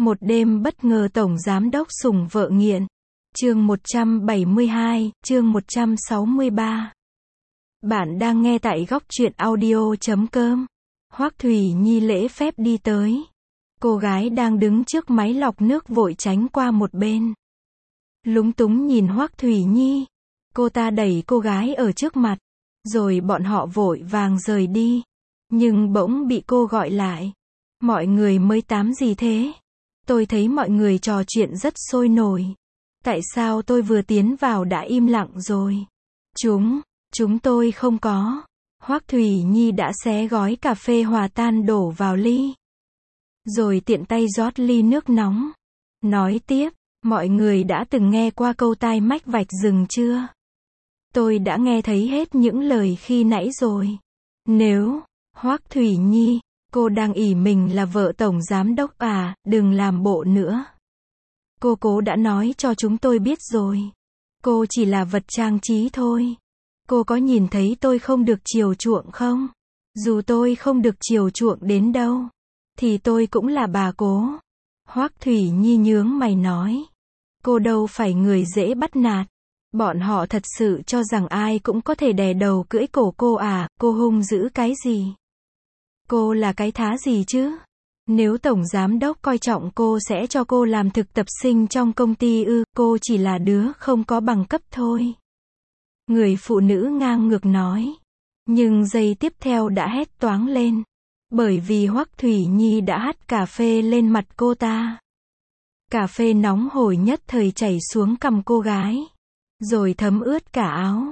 Một đêm bất ngờ tổng giám đốc sủng vợ nghiện. Chương 172, chương 163. Bạn đang nghe tại góc truyện audio.com. Hoắc Thủy Nhi lễ phép đi tới. Cô gái đang đứng trước máy lọc nước vội tránh qua một bên. Lúng túng nhìn Hoắc Thủy Nhi. Cô ta đẩy cô gái ở trước mặt. Rồi bọn họ vội vàng rời đi. Nhưng bỗng bị cô gọi lại. Mọi người mới tám gì thế? Tôi thấy mọi người trò chuyện rất sôi nổi. Tại sao tôi vừa tiến vào đã im lặng rồi? Chúng tôi không có. Hoắc Thủy Nhi đã xé gói cà phê hòa tan đổ vào ly. Rồi tiện tay rót ly nước nóng. Nói tiếp, mọi người đã từng nghe qua câu tai mách vạch rừng chưa? Tôi đã nghe thấy hết những lời khi nãy rồi. Nếu, Hoắc Thủy Nhi, cô đang ỷ mình là vợ tổng giám đốc à, đừng làm bộ nữa. Cô đã nói cho chúng tôi biết rồi. Cô chỉ là vật trang trí thôi. Cô có nhìn thấy tôi không được chiều chuộng không? Dù tôi không được chiều chuộng đến đâu, thì tôi cũng là bà cố. Hoắc Thủy Nhi nhướng mày nói. Cô đâu phải người dễ bắt nạt. Bọn họ thật sự cho rằng ai cũng có thể đè đầu cưỡi cổ cô à, cô hung dữ cái gì? Cô là cái thá gì chứ? Nếu tổng giám đốc coi trọng cô sẽ cho cô làm thực tập sinh trong công ty ư, cô chỉ là đứa không có bằng cấp thôi. Người phụ nữ ngang ngược nói. Nhưng giây tiếp theo đã hét toáng lên. Bởi vì Hoắc Thủy Nhi đã hắt cà phê lên mặt cô ta. Cà phê nóng hổi nhất thời chảy xuống cằm cô gái. Rồi thấm ướt cả áo.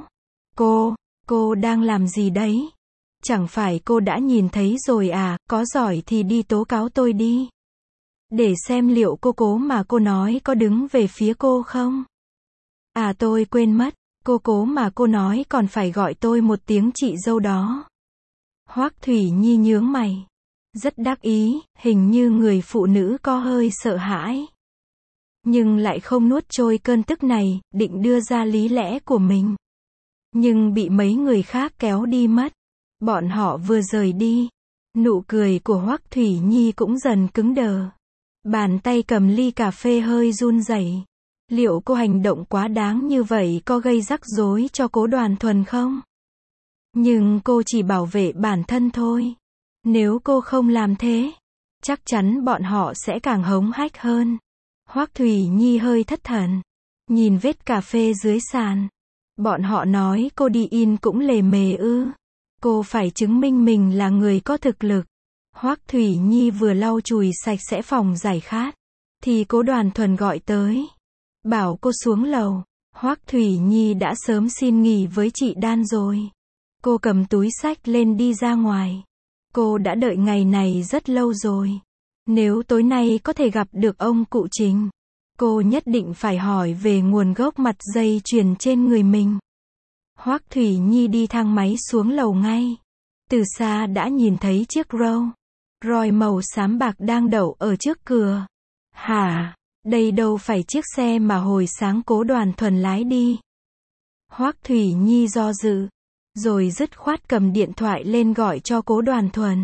Cô đang làm gì đấy? Chẳng phải cô đã nhìn thấy rồi à, có giỏi thì đi tố cáo tôi đi. Để xem liệu cô cố mà cô nói có đứng về phía cô không? À tôi quên mất, cô cố mà cô nói còn phải gọi tôi một tiếng chị dâu đó. Hoắc Thủy Nhi nhướng mày. Rất đắc ý, hình như người phụ nữ có hơi sợ hãi. Nhưng lại không nuốt trôi cơn tức này, định đưa ra lý lẽ của mình. Nhưng bị mấy người khác kéo đi mất. Bọn họ vừa rời đi. Nụ cười của Hoắc Thủy Nhi cũng dần cứng đờ. Bàn tay cầm ly cà phê hơi run rẩy. Liệu cô hành động quá đáng như vậy có gây rắc rối cho Cố Đoàn Thuần không? Nhưng cô chỉ bảo vệ bản thân thôi. Nếu cô không làm thế, chắc chắn bọn họ sẽ càng hống hách hơn. Hoắc Thủy Nhi hơi thất thần. Nhìn vết cà phê dưới sàn. Bọn họ nói cô đi in cũng lề mề ư. Cô phải chứng minh mình là người có thực lực. Hoắc Thủy Nhi vừa lau chùi sạch sẽ phòng giải khát. Thì Cố Đoàn Thuần gọi tới. Bảo cô xuống lầu. Hoắc Thủy Nhi đã sớm xin nghỉ với chị Đan rồi. Cô cầm túi xách lên đi ra ngoài. Cô đã đợi ngày này rất lâu rồi. Nếu tối nay có thể gặp được ông cụ Trình, cô nhất định phải hỏi về nguồn gốc mặt dây chuyền trên người mình. Hoắc Thủy Nhi đi thang máy xuống lầu ngay. Từ xa đã nhìn thấy chiếc Rolls Royce màu xám bạc đang đậu ở trước cửa. Hả? Đây đâu phải chiếc xe mà hồi sáng Cố Đoàn Thuần lái đi. Hoắc Thủy Nhi do dự, rồi dứt khoát cầm điện thoại lên gọi cho Cố Đoàn Thuần.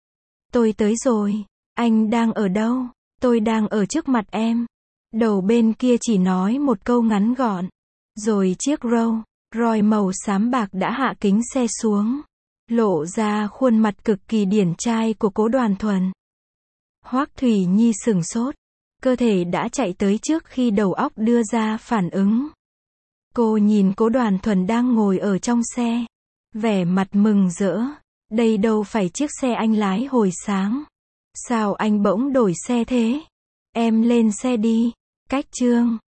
Tôi tới rồi, anh đang ở đâu? Tôi đang ở trước mặt em. Đầu bên kia chỉ nói một câu ngắn gọn. Rồi chiếc Rolls Royce màu xám bạc đã hạ kính xe xuống. Lộ ra khuôn mặt cực kỳ điển trai của Cố Đoàn Thuần. Hoắc Thủy Nhi sửng sốt. Cơ thể đã chạy tới trước khi đầu óc đưa ra phản ứng. Cô nhìn Cố Đoàn Thuần đang ngồi ở trong xe. Vẻ mặt mừng rỡ. Đây đâu phải chiếc xe anh lái hồi sáng. Sao anh bỗng đổi xe thế? Em lên xe đi. Cách chương